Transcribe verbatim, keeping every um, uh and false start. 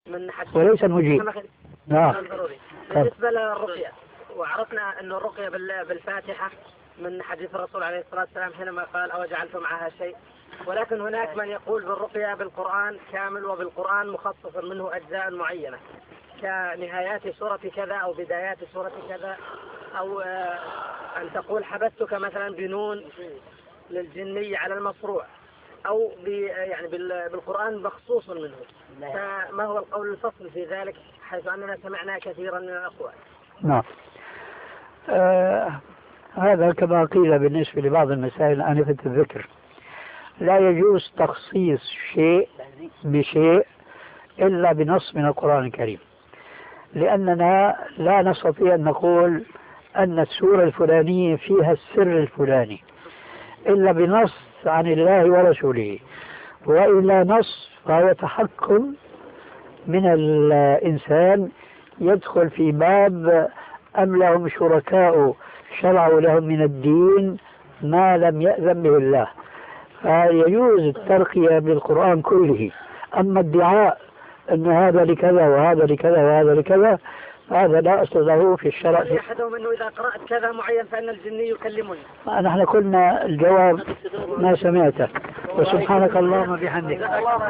من حديث وليس المجيب. نعم. بالنسبة للرقية، وعرفنا أن الرقية بالفاتحة من حديث الرسول عليه الصلاة والسلام حينما قال أو جعلت معها شيء، ولكن هناك من يقول بالرقية بالقرآن كامل وبالقرآن مخصص منه أجزاء معينة كنهايات سورة كذا أو بدايات سورة كذا، أو أن تقول حبستك مثلا بنون للجني على المصروع، أو يعني بالقرآن مخصوص منه. فما هو القول الفصل في ذلك حيث أننا سمعنا كثيرا من الأقوال؟ نعم. آه هذا كما قيل بالنسبة لبعض المسائل آنفة الذكر، لا يجوز تخصيص شيء بشيء إلا بنص من القرآن الكريم، لأننا لا نستطيع أن نقول أن السورة الفلانية فيها السر الفلاني إلا بنص عن الله ورسوله، وإلا نص فهو تحكم من الإنسان يدخل في باب أم لهم شركاء شرعوا لهم من الدين ما لم يأذن به الله، فيجوز الترقية بالقرآن كله. أما الدعاء أن هذا لكذا وهذا لكذا وهذا لكذا هذا لا أصل له في الشرع. أحدهم أنه إذا قرأت كذا معين فإن الجني يكلمني. نحن قلنا الجواب ما سمعته، وسبحانك اللهم بحمدك.